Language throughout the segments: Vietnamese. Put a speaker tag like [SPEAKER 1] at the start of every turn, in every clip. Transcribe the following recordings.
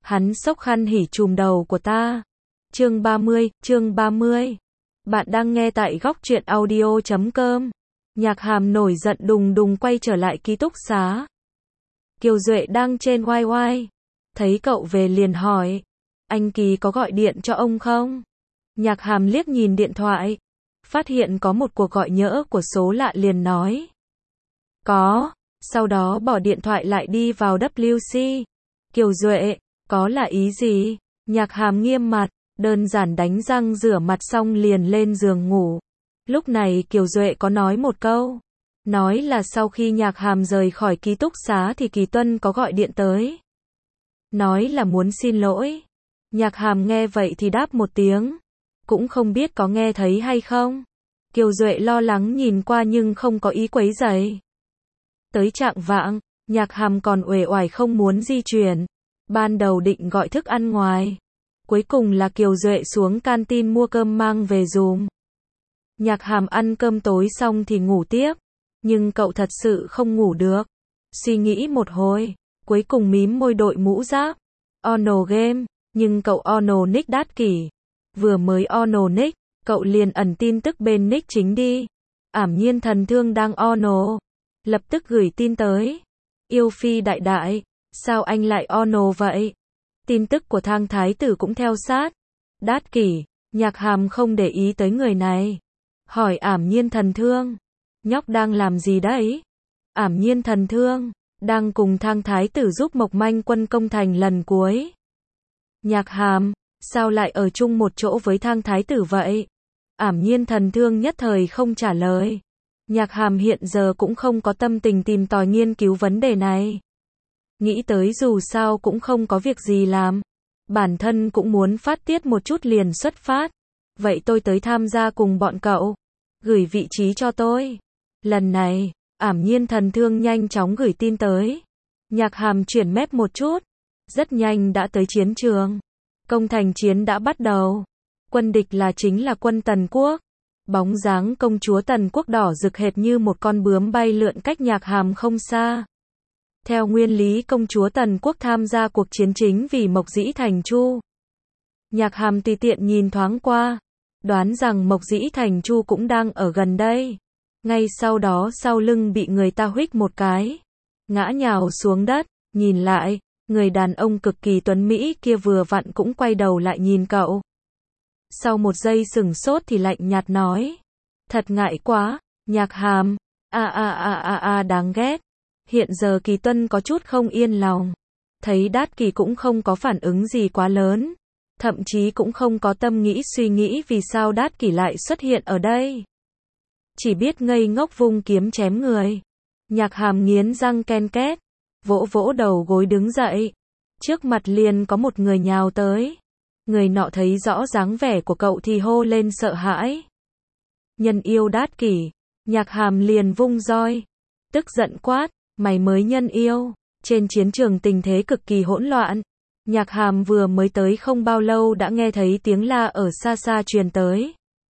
[SPEAKER 1] Hắn xốc khăn hỉ trùm đầu của ta. Chương 30. Bạn đang nghe tại góc truyện audio.com. Nhạc Hàm nổi giận đùng đùng quay trở lại ký túc xá. Kiều Duệ đang trên YY. Thấy cậu về liền hỏi. Anh Kỳ có gọi điện cho ông không? Nhạc Hàm liếc nhìn điện thoại. Phát hiện có một cuộc gọi nhỡ của số lạ liền nói. Có. Sau đó bỏ điện thoại lại đi vào WC. Kiều Duệ, có là ý gì? Nhạc Hàm nghiêm mặt, đơn giản đánh răng rửa mặt xong liền lên giường ngủ. Lúc này Kiều Duệ có nói một câu. Nói là sau khi Nhạc Hàm rời khỏi ký túc xá thì Kỳ Tuân có gọi điện tới. Nói là muốn xin lỗi. Nhạc Hàm nghe vậy thì đáp một tiếng. Cũng không biết có nghe thấy hay không. Kiều Duệ lo lắng nhìn qua nhưng không có ý quấy rầy. Tới chạng vạng, Nhạc Hàm còn uể oải không muốn di chuyển. Ban đầu định gọi thức ăn ngoài. Cuối cùng là Kiều Duệ xuống canteen mua cơm mang về giùm. Nhạc Hàm ăn cơm tối xong thì ngủ tiếp. Nhưng cậu thật sự không ngủ được. Suy nghĩ một hồi, cuối cùng mím môi đội mũ giáp. Ono game, nhưng cậu Ono nick đát kỷ. Vừa mới Ono nick, cậu liền ẩn tin tức bên nick chính đi. Ảm nhiên thần thương đang Ono. Lập tức gửi tin tới. Yêu phi đại đại, sao anh lại Ono vậy? Tin tức của Thang Thái Tử cũng theo sát. Đát kỷ, Nhạc Hàm không để ý tới người này. Hỏi Ảm nhiên thần thương. Nhóc đang làm gì đấy? Ảm nhiên thần thương, đang cùng Thang Thái Tử giúp Mộc Manh Quân công thành lần cuối. Nhạc Hàm, sao lại ở chung một chỗ với Thang Thái Tử vậy? Ảm nhiên thần thương nhất thời không trả lời. Nhạc Hàm hiện giờ cũng không có tâm tình tìm tòi nghiên cứu vấn đề này. Nghĩ tới dù sao cũng không có việc gì làm. Bản thân cũng muốn phát tiết một chút liền xuất phát. Vậy tôi tới tham gia cùng bọn cậu. Gửi vị trí cho tôi. Lần này, Ảm nhiên thần thương nhanh chóng gửi tin tới. Nhạc Hàm chuyển mép một chút. Rất nhanh đã tới chiến trường. Công thành chiến đã bắt đầu. Quân địch chính là quân Tần Quốc. Bóng dáng công chúa Tần Quốc đỏ rực hệt như một con bướm bay lượn cách Nhạc Hàm không xa. Theo nguyên lý công chúa Tần Quốc tham gia cuộc chiến chính vì Mộc Dĩ Thành Chu. Nhạc Hàm tùy tiện nhìn thoáng qua. Đoán rằng Mộc Dĩ Thành Chu cũng đang ở gần đây. Ngay sau đó sau lưng bị người ta huých một cái. Ngã nhào xuống đất, nhìn lại, người đàn ông cực kỳ tuấn Mỹ kia vừa vặn cũng quay đầu lại nhìn cậu. Sau một giây sửng sốt thì lạnh nhạt nói. Thật ngại quá, Nhạc Hàm, đáng ghét. Hiện giờ Kỳ Tuân có chút không yên lòng. Thấy Đát Kỳ cũng không có phản ứng gì quá lớn. Thậm chí cũng không có tâm nghĩ suy nghĩ vì sao Đát Kỳ lại xuất hiện ở đây. Chỉ biết ngây ngốc vung kiếm chém người. Nhạc Hàm nghiến răng ken két. Vỗ vỗ đầu gối đứng dậy. Trước mặt liền có một người nhào tới. Người nọ thấy rõ dáng vẻ của cậu thì hô lên sợ hãi. Nhân yêu Đát Kỷ. Nhạc Hàm liền vung roi. Tức giận quát. Mày mới nhân yêu. Trên chiến trường tình thế cực kỳ hỗn loạn. Nhạc Hàm vừa mới tới không bao lâu đã nghe thấy tiếng la ở xa xa truyền tới.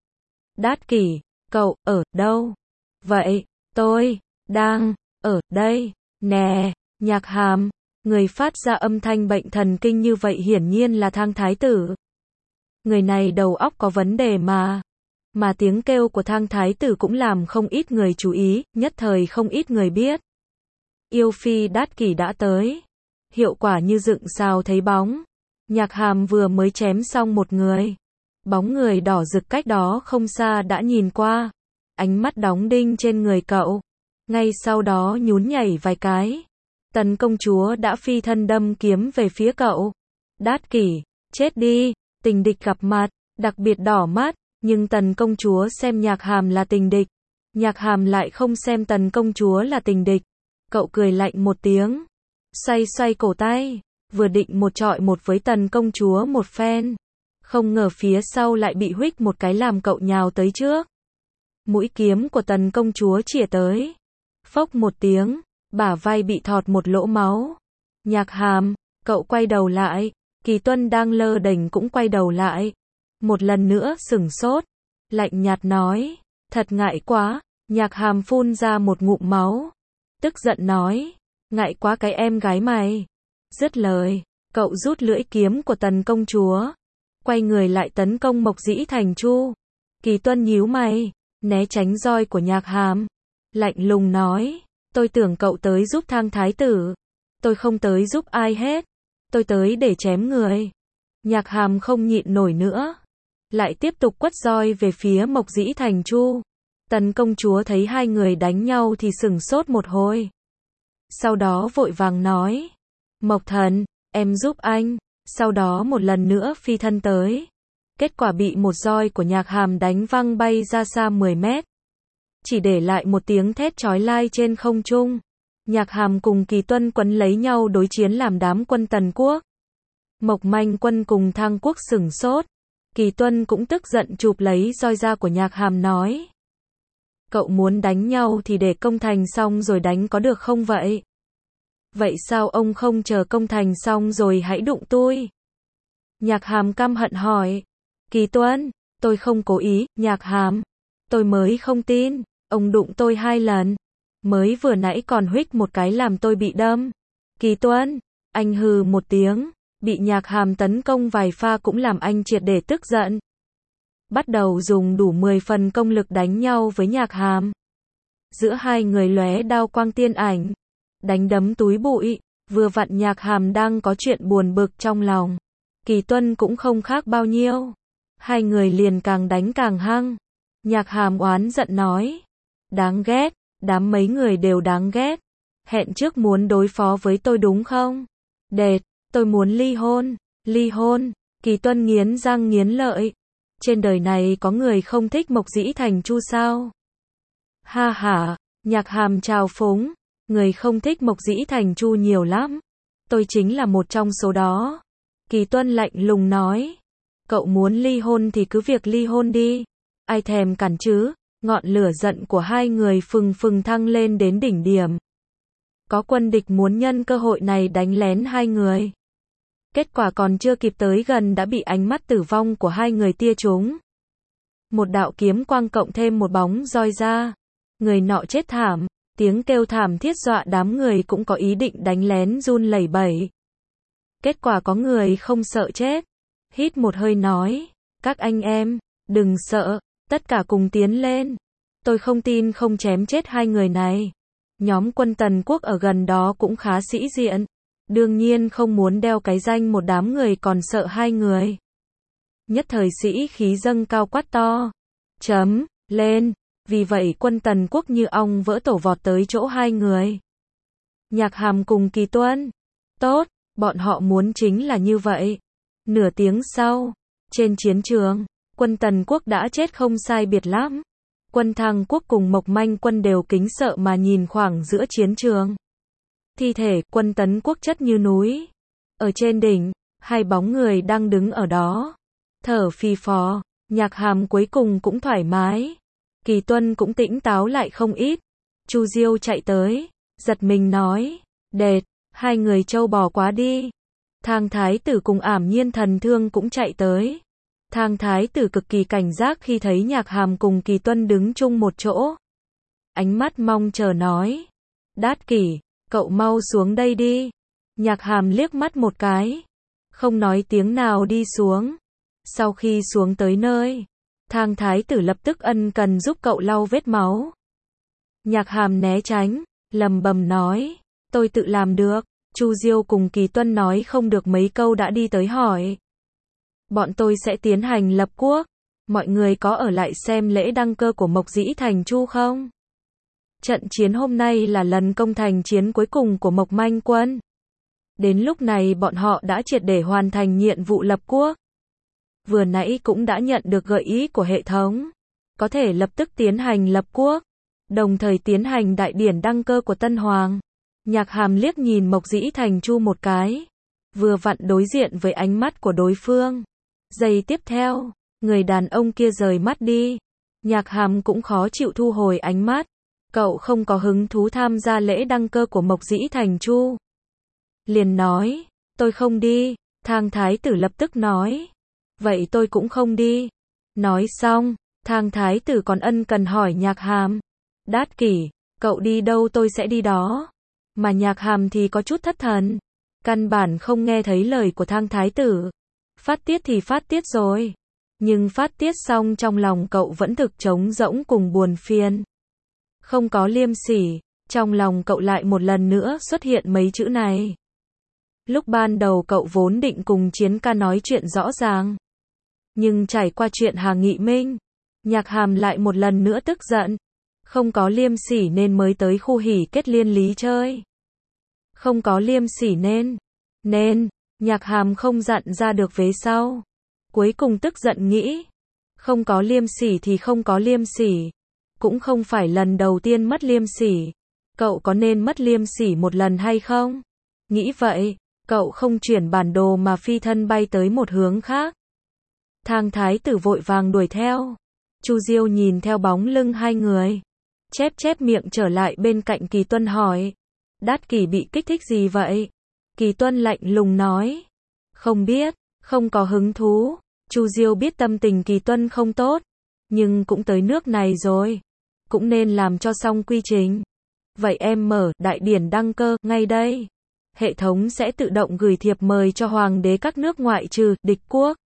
[SPEAKER 1] Đát Kỷ, cậu ở đâu? Vậy, tôi đang ở đây, nè. Nhạc Hàm, người phát ra âm thanh bệnh thần kinh như vậy hiển nhiên là Thang Thái Tử. Người này đầu óc có vấn đề mà. Mà tiếng kêu của Thang Thái Tử cũng làm không ít người chú ý, nhất thời không ít người biết. Yêu phi Đát Kỷ đã tới. Hiệu quả như dựng sao thấy bóng. Nhạc Hàm vừa mới chém xong một người. Bóng người đỏ rực cách đó không xa đã nhìn qua. Ánh mắt đóng đinh trên người cậu. Ngay sau đó nhún nhảy vài cái. Tần công chúa đã phi thân đâm kiếm về phía cậu. Đát Kỷ, chết đi. Tình địch gặp mặt, đặc biệt đỏ mắt. Nhưng Tần công chúa xem Nhạc Hàm là tình địch. Nhạc Hàm lại không xem Tần công chúa là tình địch. Cậu cười lạnh một tiếng. Xoay xoay cổ tay. Vừa định một chọi một với Tần công chúa một phen. Không ngờ phía sau lại bị huých một cái làm cậu nhào tới trước. Mũi kiếm của Tần công chúa chĩa tới. Phốc một tiếng. Bả vai bị thọt một lỗ máu. Nhạc Hàm, cậu quay đầu lại. Kỳ Tuân đang lơ đễnh cũng quay đầu lại. Một lần nữa sửng sốt. Lạnh nhạt nói. Thật ngại quá. Nhạc Hàm phun ra một ngụm máu. Tức giận nói. Ngại quá cái em gái mày. Dứt lời. Cậu rút lưỡi kiếm của Tần công chúa, quay người lại tấn công Mộc Dĩ Thành Chu. Kỳ Tuân nhíu mày, né tránh roi của Nhạc Hàm, lạnh lùng nói, tôi tưởng cậu tới giúp Thang thái tử. Tôi không tới giúp ai hết. Tôi tới để chém người. Nhạc Hàm không nhịn nổi nữa, lại tiếp tục quất roi về phía Mộc Dĩ Thành Chu. Tần công chúa thấy hai người đánh nhau thì sửng sốt một hồi. Sau đó vội vàng nói, Mộc thần, em giúp anh. Sau đó một lần nữa phi thân tới. Kết quả bị một roi của Nhạc Hàm đánh văng bay ra xa 10 mét. Chỉ để lại một tiếng thét chói tai trên không trung. Nhạc Hàm cùng Kỳ Tuân quấn lấy nhau đối chiến làm đám quân Tần quốc. Mộc Manh Quân cùng Thang quốc sửng sốt. Kỳ Tuân cũng tức giận chụp lấy roi ra của Nhạc Hàm nói, cậu muốn đánh nhau thì để công thành xong rồi đánh có được không vậy? Vậy sao ông không chờ công thành xong rồi hãy đụng tôi? Nhạc Hàm căm hận hỏi. Kỳ Tuân, tôi không cố ý. Nhạc Hàm, tôi mới không tin, ông đụng tôi 2 lần. Mới vừa nãy còn huých một cái làm tôi bị đâm. Kỳ Tuân, anh hừ một tiếng, bị Nhạc Hàm tấn công vài pha cũng làm anh triệt để tức giận. Bắt đầu dùng đủ 10 phần công lực đánh nhau với Nhạc Hàm. Giữa hai người lóe đao quang tiên ảnh, đánh đấm túi bụi, vừa vặn Nhạc Hàm đang có chuyện buồn bực trong lòng. Kỳ Tuân cũng không khác bao nhiêu. Hai người liền càng đánh càng hăng. Nhạc Hàm oán giận nói, đáng ghét, đám mấy người đều đáng ghét. Hẹn trước muốn đối phó với tôi đúng không? Đệt, tôi muốn ly hôn. Ly hôn? Kỳ Tuân nghiến răng nghiến lợi. Trên đời này có người không thích Mộc Dĩ Thành Chu sao? Ha ha, Nhạc Hàm trào phúng, người không thích Mộc Dĩ Thành Chu nhiều lắm. Tôi chính là một trong số đó. Kỳ Tuân lạnh lùng nói, cậu muốn ly hôn thì cứ việc ly hôn đi. Ai thèm cản chứ? Ngọn lửa giận của hai người phừng phừng thăng lên đến đỉnh điểm. Có quân địch muốn nhân cơ hội này đánh lén hai người. Kết quả còn chưa kịp tới gần đã bị ánh mắt tử vong của hai người tia trúng. Một đạo kiếm quang cộng thêm một bóng roi ra. Người nọ chết thảm, tiếng kêu thảm thiết dọa đám người cũng có ý định đánh lén run lẩy bẩy. Kết quả có người không sợ chết. Hít một hơi nói, các anh em, đừng sợ, tất cả cùng tiến lên. Tôi không tin không chém chết hai người này. Nhóm quân Tần quốc ở gần đó cũng khá sĩ diện. Đương nhiên không muốn đeo cái danh một đám người còn sợ hai người. Nhất thời sĩ khí dâng cao quát to. Chấm, lên. Vì vậy quân Tần quốc như ong vỡ tổ vọt tới chỗ hai người. Nhạc Hàm cùng Kỳ Tuân. Tốt, bọn họ muốn chính là như vậy. Nửa tiếng sau, trên chiến trường, quân Tần quốc đã chết không sai biệt lắm. Quân Thang quốc cùng Mộc Manh Quân đều kính sợ mà nhìn khoảng giữa chiến trường. Thi thể quân Tấn quốc chất như núi. Ở trên đỉnh, hai bóng người đang đứng ở đó. Thở phì phò, Nhạc Hàm cuối cùng cũng thoải mái. Kỳ Tuân cũng tỉnh táo lại không ít. Chu Diêu chạy tới, giật mình nói, đệt, hai người trâu bò quá đi. Thang thái tử cùng Ảm Nhiên Thần Thương cũng chạy tới. Thang thái tử cực kỳ cảnh giác khi thấy Nhạc Hàm cùng Kỳ Tuân đứng chung một chỗ. Ánh mắt mong chờ nói, Đát Kỷ, cậu mau xuống đây đi. Nhạc Hàm liếc mắt một cái, không nói tiếng nào đi xuống. Sau khi xuống tới nơi, Thang thái tử lập tức ân cần giúp cậu lau vết máu. Nhạc Hàm né tránh, lầm bầm nói, tôi tự làm được. Chu Diêu cùng Kỳ Tuân nói không được mấy câu đã đi tới hỏi. Bọn tôi sẽ tiến hành lập quốc. Mọi người có ở lại xem lễ đăng cơ của Mộc Dĩ Thành Chu không? Trận chiến hôm nay là lần công thành chiến cuối cùng của Mộc Manh Quân. Đến lúc này bọn họ đã triệt để hoàn thành nhiệm vụ lập quốc. Vừa nãy cũng đã nhận được gợi ý của hệ thống. Có thể lập tức tiến hành lập quốc. Đồng thời tiến hành đại điển đăng cơ của Tân Hoàng. Nhạc Hàm liếc nhìn Mộc Dĩ Thành Chu một cái. Vừa vặn đối diện với ánh mắt của đối phương. Giây tiếp theo, người đàn ông kia rời mắt đi. Nhạc Hàm cũng khó chịu thu hồi ánh mắt. Cậu không có hứng thú tham gia lễ đăng cơ của Mộc Dĩ Thành Chu. Liền nói, tôi không đi. Thang thái tử lập tức nói, vậy tôi cũng không đi. Nói xong, Thang thái tử còn ân cần hỏi Nhạc Hàm, Đát Kỷ, cậu đi đâu tôi sẽ đi đó. Mà Nhạc Hàm thì có chút thất thần. Căn bản không nghe thấy lời của Thang thái tử. Phát tiết thì phát tiết rồi. Nhưng phát tiết xong trong lòng cậu vẫn thực trống rỗng cùng buồn phiền. Không có liêm sỉ, trong lòng cậu lại một lần nữa xuất hiện mấy chữ này. Lúc ban đầu cậu vốn định cùng Chiến ca nói chuyện rõ ràng. Nhưng trải qua chuyện Hà Nghị Minh, Nhạc Hàm lại một lần nữa tức giận. Không có liêm sỉ nên mới tới khu hỉ kết liên lý chơi. Không có liêm sỉ nên, Nhạc Hàm không dặn ra được vế sau. Cuối cùng tức giận nghĩ. Không có liêm sỉ thì không có liêm sỉ. Cũng không phải lần đầu tiên mất liêm sỉ. Cậu có nên mất liêm sỉ một lần hay không? Nghĩ vậy, cậu không chuyển bản đồ mà phi thân bay tới một hướng khác. Thang thái tử vội vàng đuổi theo. Chu Diêu nhìn theo bóng lưng hai người. Chép miệng trở lại bên cạnh Kỳ Tuân hỏi. Đát Kỷ bị kích thích gì vậy? Kỳ Tuân lạnh lùng nói. Không biết, không có hứng thú. Chu Diêu biết tâm tình Kỳ Tuân không tốt. Nhưng cũng tới nước này rồi. Cũng nên làm cho xong quy trình. Vậy em mở đại điển đăng cơ ngay đây. Hệ thống sẽ tự động gửi thiệp mời cho hoàng đế các nước ngoại trừ địch quốc.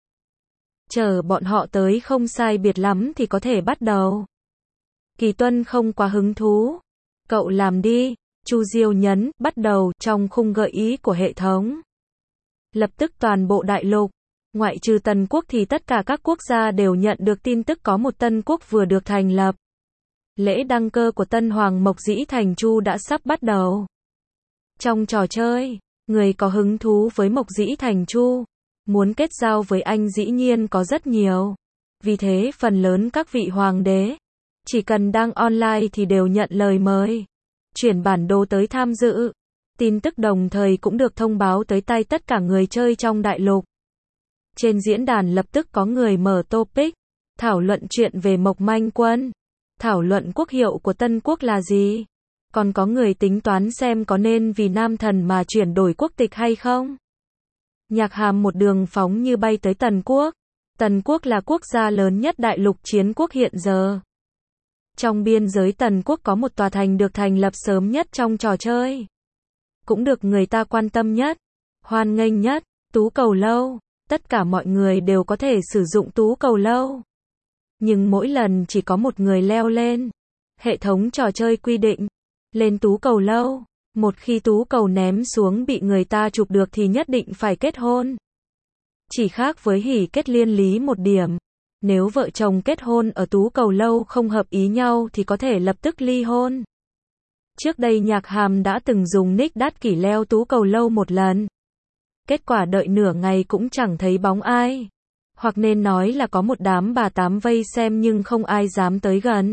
[SPEAKER 1] Chờ bọn họ tới không sai biệt lắm thì có thể bắt đầu. Kỳ Tuân không quá hứng thú. Cậu làm đi. Chu Diêu nhấn bắt đầu trong khung gợi ý của hệ thống. Lập tức toàn bộ đại lục, ngoại trừ Tần quốc thì tất cả các quốc gia đều nhận được tin tức có một tân quốc vừa được thành lập. Lễ đăng cơ của Tân Hoàng Mộc Dĩ Thành Chu đã sắp bắt đầu. Trong trò chơi, người có hứng thú với Mộc Dĩ Thành Chu, muốn kết giao với anh dĩ nhiên có rất nhiều. Vì thế phần lớn các vị hoàng đế, chỉ cần đang online thì đều nhận lời mời. Chuyển bản đồ tới tham dự. Tin tức đồng thời cũng được thông báo tới tay tất cả người chơi trong đại lục. Trên diễn đàn lập tức có người mở topic, thảo luận chuyện về Mộc Manh Quân. Thảo luận quốc hiệu của Tân Quốc là gì? Còn có người tính toán xem có nên vì nam thần mà chuyển đổi quốc tịch hay không? Nhạc Hàm một đường phóng như bay tới Tần Quốc. Tần Quốc là quốc gia lớn nhất đại lục chiến quốc hiện giờ. Trong biên giới Tần Quốc có một tòa thành được thành lập sớm nhất trong trò chơi. Cũng được người ta quan tâm nhất, hoan nghênh nhất, Tú Cầu Lâu. Tất cả mọi người đều có thể sử dụng Tú Cầu Lâu. Nhưng mỗi lần chỉ có một người leo lên. Hệ thống trò chơi quy định, lên Tú Cầu Lâu, một khi Tú Cầu ném xuống bị người ta chụp được thì nhất định phải kết hôn. Chỉ khác với hỉ kết liên lý một điểm. Nếu vợ chồng kết hôn ở Tú Cầu Lâu không hợp ý nhau thì có thể lập tức ly hôn. Trước đây Nhạc Hàm đã từng dùng nick Đát Kỷ leo Tú Cầu Lâu một lần. Kết quả đợi nửa ngày cũng chẳng thấy bóng ai. Hoặc nên nói là có một đám bà tám vây xem nhưng không ai dám tới gần.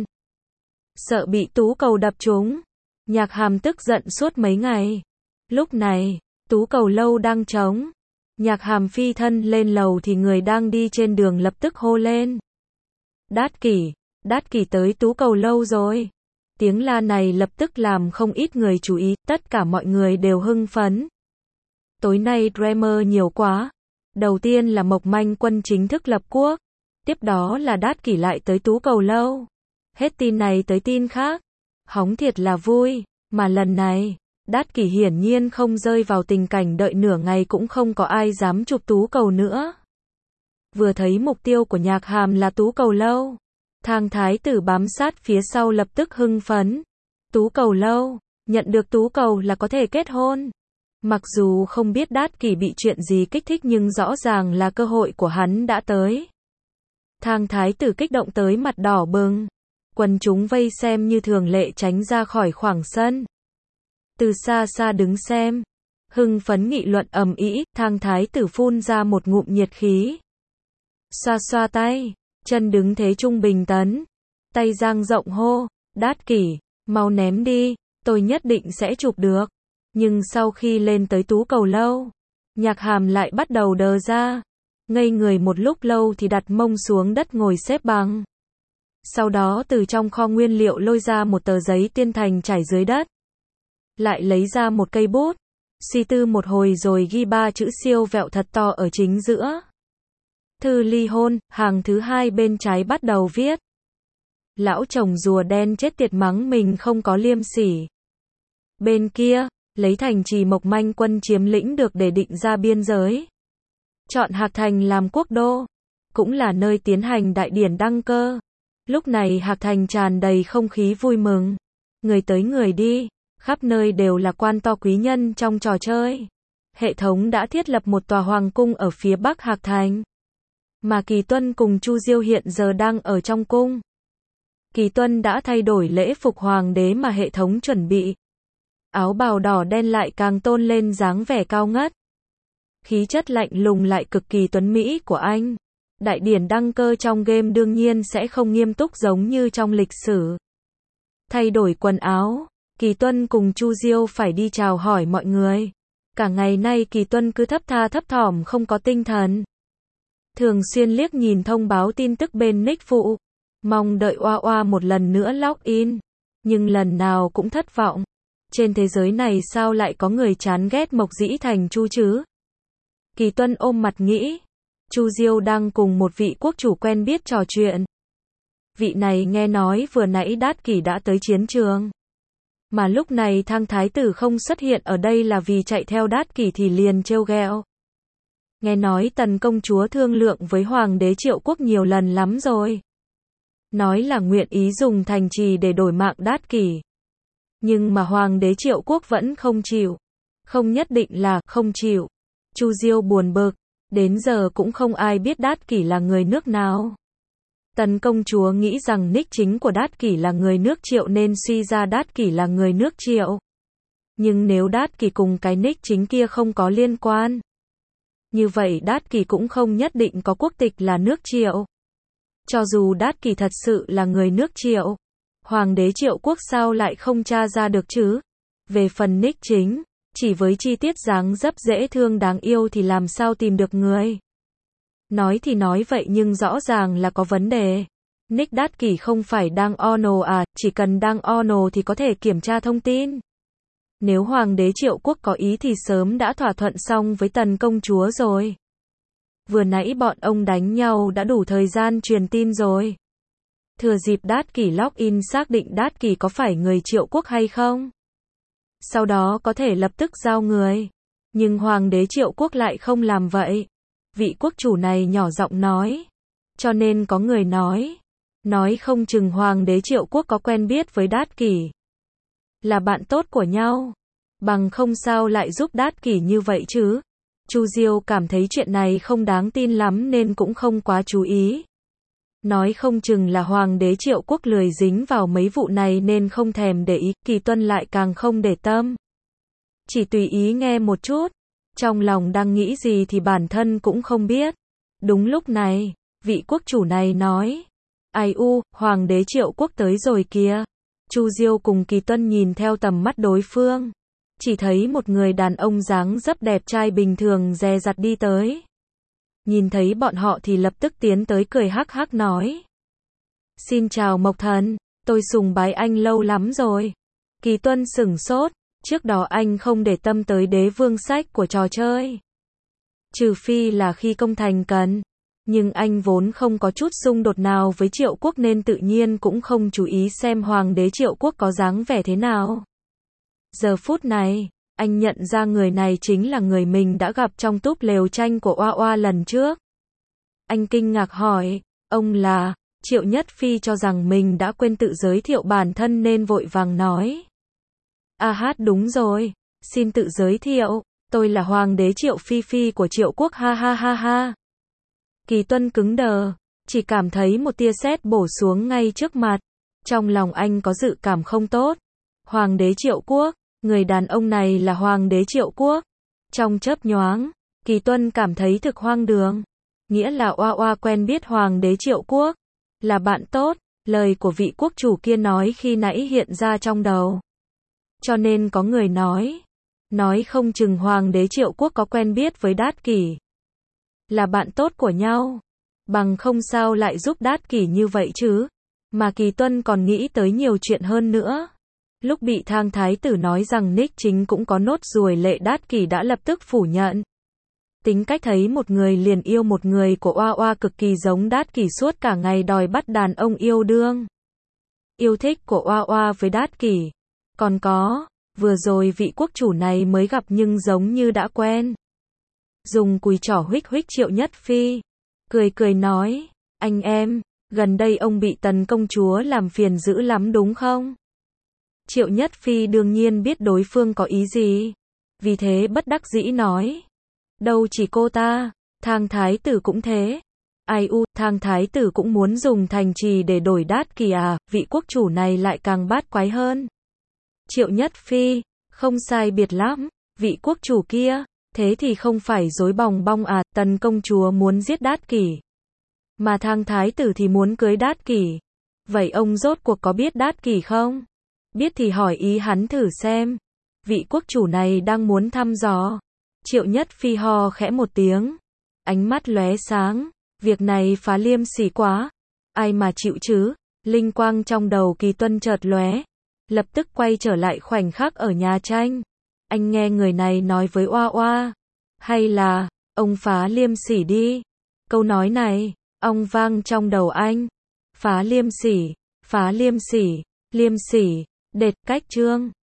[SPEAKER 1] Sợ bị Tú Cầu đập trúng. Nhạc Hàm tức giận suốt mấy ngày. Lúc này, Tú Cầu Lâu đang trống. Nhạc Hàm phi thân lên lầu thì người đang đi trên đường lập tức hô lên. Đát Kỷ tới Tú Cầu Lâu rồi. Tiếng la này lập tức làm không ít người chú ý, tất cả mọi người đều hưng phấn. Tối nay Dreamer nhiều quá. Đầu tiên là Mộc Manh Quân chính thức lập quốc. Tiếp đó là Đát Kỷ lại tới Tú Cầu Lâu. Hết tin này tới tin khác. Hóng thiệt là vui, mà lần này, Đát Kỷ hiển nhiên không rơi vào tình cảnh đợi nửa ngày cũng không có ai dám chụp Tú Cầu nữa. Vừa thấy mục tiêu của Nhạc Hàm là Tú Cầu Lâu, Thang thái tử bám sát phía sau lập tức hưng phấn. Tú Cầu Lâu, nhận được Tú Cầu là có thể kết hôn. Mặc dù không biết Đát Kỷ bị chuyện gì kích thích nhưng rõ ràng là cơ hội của hắn đã tới. Thang thái tử kích động tới mặt đỏ bừng. Quần chúng vây xem như thường lệ tránh ra khỏi khoảng sân. Từ xa xa đứng xem, hưng phấn nghị luận ầm ĩ, Thang thái tử phun ra một ngụm nhiệt khí. Xoa xoa tay, chân đứng thế trung bình tấn, tay dang rộng hô, Đát Kỷ, mau ném đi, tôi nhất định sẽ chụp được. Nhưng sau khi lên tới Tú Cầu Lâu, Nhạc Hàm lại bắt đầu đờ ra. Ngây người một lúc lâu thì đặt mông xuống đất ngồi xếp bằng. Sau đó từ trong kho nguyên liệu lôi ra một tờ giấy tiên thành trải dưới đất. Lại lấy ra một cây bút. Suy tư một hồi rồi ghi 3 chữ siêu vẹo thật to ở chính giữa. Thư ly hôn, hàng thứ 2 bên trái bắt đầu viết. Lão chồng rùa đen chết tiệt mắng mình không có liêm sỉ. Bên kia, lấy thành trì Mộc Manh Quân chiếm lĩnh được để định ra biên giới. Chọn Hạc Thành làm quốc đô, cũng là nơi tiến hành đại điển đăng cơ. Lúc này Hạc Thành tràn đầy không khí vui mừng. Người tới người đi, khắp nơi đều là quan to quý nhân trong trò chơi. Hệ thống đã thiết lập một tòa hoàng cung ở phía bắc Hạc Thành. Mà Kỳ Tuân cùng Chu Diêu hiện giờ đang ở trong cung. Kỳ Tuân đã thay đổi lễ phục hoàng đế mà hệ thống chuẩn bị. Áo bào đỏ đen lại càng tôn lên dáng vẻ cao ngất. Khí chất lạnh lùng lại cực kỳ tuấn mỹ của anh. Đại điển đăng cơ trong game đương nhiên sẽ không nghiêm túc giống như trong lịch sử. Thay đổi quần áo, Kỳ Tuân cùng Chu Diêu phải đi chào hỏi mọi người. Cả ngày nay Kỳ Tuân cứ thấp tha thấp thỏm không có tinh thần. Thường xuyên liếc nhìn thông báo tin tức bên nick phụ. Mong đợi oa oa một lần nữa login. Nhưng lần nào cũng thất vọng. Trên thế giới này sao lại có người chán ghét Mộc Dĩ Thành Chu chứ? Kỳ Tuân ôm mặt nghĩ. Chu Diêu đang cùng một vị quốc chủ quen biết trò chuyện. Vị này nghe nói vừa nãy Đát Kỷ đã tới chiến trường. Mà lúc này Thang Thái Tử không xuất hiện ở đây là vì chạy theo Đát Kỷ thì liền trêu ghẹo. Nghe nói Tần công chúa thương lượng với Hoàng đế Triệu Quốc nhiều lần lắm rồi. Nói là nguyện ý dùng thành trì để đổi mạng Đát Kỷ. Nhưng mà Hoàng đế Triệu Quốc vẫn không chịu. Không nhất định là không chịu. Chu Diêu buồn bực. Đến giờ cũng không ai biết Đát Kỷ là người nước nào. Tần công chúa nghĩ rằng nick chính của Đát Kỷ là người nước Triệu nên suy ra Đát Kỷ là người nước Triệu. Nhưng nếu Đát Kỷ cùng cái nick chính kia không có liên quan, như vậy Đát Kỷ cũng không nhất định có quốc tịch là nước Triệu. Cho dù Đát Kỷ thật sự là người nước Triệu, Hoàng đế Triệu Quốc sao lại không tra ra được chứ? Về phần nick chính, chỉ với chi tiết dáng dấp dễ thương đáng yêu thì làm sao tìm được người? Nói thì nói vậy nhưng rõ ràng là có vấn đề. Nick Đát Kỷ không phải đang ono à, chỉ cần đang ono thì có thể kiểm tra thông tin. Nếu Hoàng đế Triệu Quốc có ý thì sớm đã thỏa thuận xong với Tần công chúa rồi. Vừa nãy bọn ông đánh nhau đã đủ thời gian truyền tin rồi. Thừa dịp Đát Kỷ login xác định Đát Kỷ có phải người Triệu Quốc hay không. Sau đó có thể lập tức giao người. Nhưng Hoàng đế Triệu Quốc lại không làm vậy. Vị quốc chủ này nhỏ giọng nói. Cho nên có người nói không chừng Hoàng đế Triệu Quốc có quen biết với Đát Kỷ. Là bạn tốt của nhau. Bằng không sao lại giúp Đát Kỷ như vậy chứ. Chu Diêu cảm thấy chuyện này không đáng tin lắm nên cũng không quá chú ý. Nói không chừng là Hoàng đế Triệu Quốc lười dính vào mấy vụ này nên không thèm để ý, Kỳ Tuân lại càng không để tâm. Chỉ tùy ý nghe một chút, trong lòng đang nghĩ gì thì bản thân cũng không biết. Đúng lúc này, vị quốc chủ này nói, ai u, Hoàng đế Triệu Quốc tới rồi kìa. Chu Diêu cùng Kỳ Tuân nhìn theo tầm mắt đối phương. Chỉ thấy một người đàn ông dáng dấp đẹp trai bình thường dè dặt đi tới. Nhìn thấy bọn họ thì lập tức tiến tới cười hắc hắc nói. Xin chào Mộc Thần, tôi sùng bái anh lâu lắm rồi. Kỳ Tuân sửng sốt, trước đó anh không để tâm tới đế vương sách của trò chơi. Trừ phi là khi công thành cần. Nhưng anh vốn không có chút xung đột nào với Triệu Quốc nên tự nhiên cũng không chú ý xem Hoàng đế Triệu Quốc có dáng vẻ thế nào. Giờ phút này, anh nhận ra người này chính là người mình đã gặp trong túp lều tranh của Oa Oa lần trước. Anh kinh ngạc hỏi, ông là... Triệu Nhất Phi cho rằng mình đã quên tự giới thiệu bản thân nên vội vàng nói. Đúng rồi, xin tự giới thiệu, tôi là Hoàng đế Triệu Phi Phi của Triệu Quốc ha ha ha ha. Kỳ Tuân cứng đờ, chỉ cảm thấy một tia sét bổ xuống ngay trước mặt. Trong lòng anh có dự cảm không tốt. Hoàng đế Triệu Quốc, người đàn ông này là Hoàng đế Triệu Quốc. Trong chớp nhoáng, Kỳ Tuân cảm thấy thực hoang đường. Nghĩa là Oa Oa quen biết Hoàng đế Triệu Quốc. Là bạn tốt, lời của vị quốc chủ kia nói khi nãy hiện ra trong đầu. Cho nên có người nói không chừng Hoàng đế Triệu Quốc có quen biết với Đát Kỷ. Là bạn tốt của nhau. Bằng không sao lại giúp Đát Kỷ như vậy chứ. Mà Kỳ Tuân còn nghĩ tới nhiều chuyện hơn nữa. Lúc bị Thang Thái Tử nói rằng nick chính cũng có nốt ruồi lệ Đát Kỷ đã lập tức phủ nhận. Tính cách thấy một người liền yêu một người của Oa Oa cực kỳ giống Đát Kỷ suốt cả ngày đòi bắt đàn ông yêu đương. Yêu thích của Oa Oa với Đát Kỷ. Còn có, Vừa rồi vị quốc chủ này mới gặp nhưng giống như đã quen. Dùng cùi trỏ huých huých Triệu Nhất Phi. Cười cười nói, anh em, gần đây ông bị Tần công chúa làm phiền dữ lắm đúng không? Triệu Nhất Phi đương nhiên biết đối phương có ý gì. Vì thế bất đắc dĩ nói. Đâu chỉ cô ta, Thang thái tử cũng thế. Ai u, Thang thái tử cũng muốn dùng thành trì để đổi đát kỷ à, vị quốc chủ này lại càng bát quái hơn. Triệu Nhất Phi, không sai biệt lắm, vị quốc chủ kia, thế thì không phải rối bòng bong à, Tần công chúa muốn giết đát kỷ. Mà Thang thái tử thì muốn cưới đát kỷ. Vậy ông rốt cuộc có biết đát kỷ không? Biết thì hỏi ý hắn thử xem. Vị quốc chủ này đang muốn thăm dò. Triệu Nhất Phi ho khẽ một tiếng. Ánh mắt lóe sáng. Việc này phá liêm sỉ quá. Ai mà chịu chứ? Linh quang trong đầu Kỳ Tuân chợt lóe. Lập tức quay trở lại khoảnh khắc ở nhà tranh. Anh nghe người này nói với Oa Oa. Hay là, ông phá liêm sỉ đi. Câu nói này, ong vang trong đầu anh. Phá liêm sỉ, liêm sỉ, đệt cách chương.